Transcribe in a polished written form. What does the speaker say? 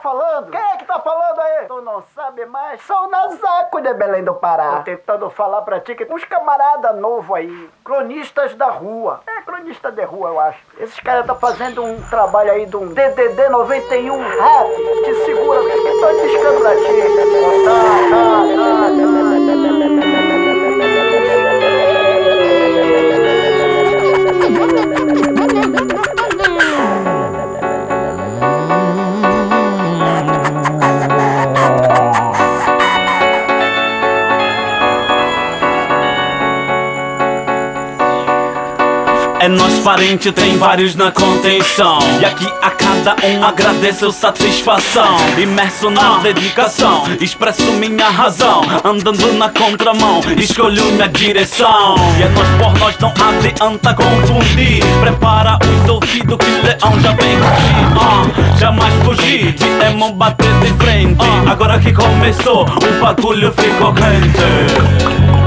falando? Quem é que tá falando aí? Tu não sabe mais? Sou o Nazaco de Belém do Pará. Tô tentando falar pra ti que uns camarada novo aí, cronistas da rua. É, cronista de rua, eu acho. Esses caras tá fazendo um trabalho aí de um DDD 91 rap. Te segura, o que que tô discando pra ti? É nós parente, tem vários na contenção. E aqui a cada um agradeço satisfação. Imerso na dedicação, expresso minha razão. Andando na contramão, escolho minha direção. E é nós por nós, não adianta confundir. Prepara os ouvidos que leão já vem rugir. Jamais fugir, viemos bater de frente. Agora que começou, o bagulho ficou quente.